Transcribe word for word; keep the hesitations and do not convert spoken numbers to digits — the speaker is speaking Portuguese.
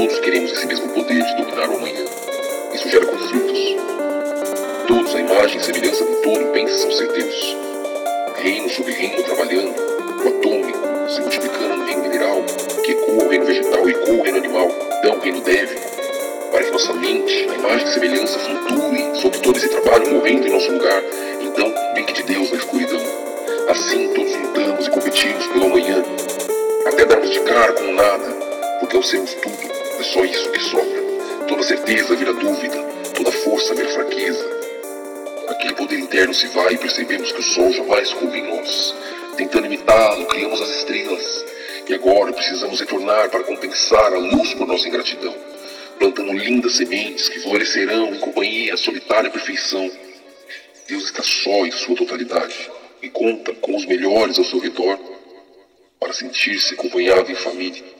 todos queremos esse mesmo poder de dominar o amanhã. Isso gera conflitos. Todos, a imagem e semelhança do todo, pensam ser Deus. Reino sobre reino trabalhando, o atômico se multiplicando no reino mineral, que ecoa o reino vegetal, ecoa o reino animal, então o reino deve, para que nossa mente, a imagem e semelhança, flutue sobre todo esse trabalho, morrendo em nosso lugar, então bem que de Deus na escuridão. Assim todos lutamos e competimos pelo amanhã, até darmos de cara com o nada, porque ao sermos tudo, é só isso que sobra. Toda certeza vira dúvida, toda força vira fraqueza. Aquele poder interno se vai e percebemos que o sol jamais coube em nós. Tentando imitá-lo, criamos as estrelas. E agora precisamos retornar para compensar a luz por nossa ingratidão, plantando lindas sementes que florescerão em companhia à solitária perfeição. Deus está só em sua totalidade e conta com os melhores ao seu redor para sentir-se acompanhado em família.